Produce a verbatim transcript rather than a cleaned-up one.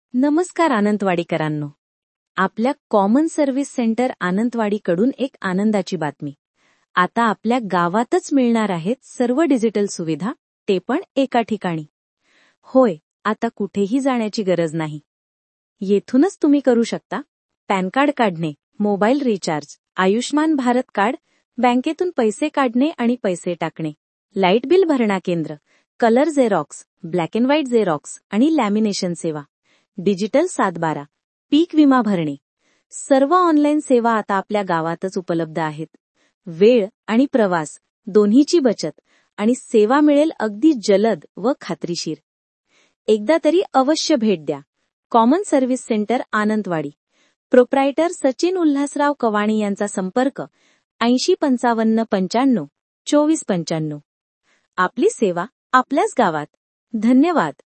नमस्कार आनंदवाडीकरांनो. आपल्या common service centre आनंदवाडीकडून एक आनंदाची बातमी. आता आपल्या गावातच मिळणार आहेत सर्व डिजिटल सुविधा, ते पण एका ठिकाणी. होय, आता कुठेही जाण्याची गरज नाही. येथूनच तुम्ही करू शकता पॅन कार्ड काढणे, mobile recharge, Ayushman Bharat card, बँकेतून पैसे काढणे आणि पैसे टाकणे, लाईट बिल भरणा केंद्र, colour xerox, black and white xerox आणि लॅमिनेशन सेवा, डिजिटल सातबारा, पीक विमा भरणे. सर्व ऑनलाईन सेवा आता आपल्या गावातच उपलब्ध आहेत. वेळ आणि प्रवास दोन्हीची बचत आणि सेवा मिळेल अगदी जलद व खात्रीशीर. एकदा तरी अवश्य भेट द्या. Common service centre Anandwadi. Proprietor Sachin Ulhasrao Kawani यांचा संपर्क ऐंशी पंचावन्न पंच्याण्णव चोवीस पंच्याण्णव. आपली सेवा आपल्याच गावात. धन्यवाद.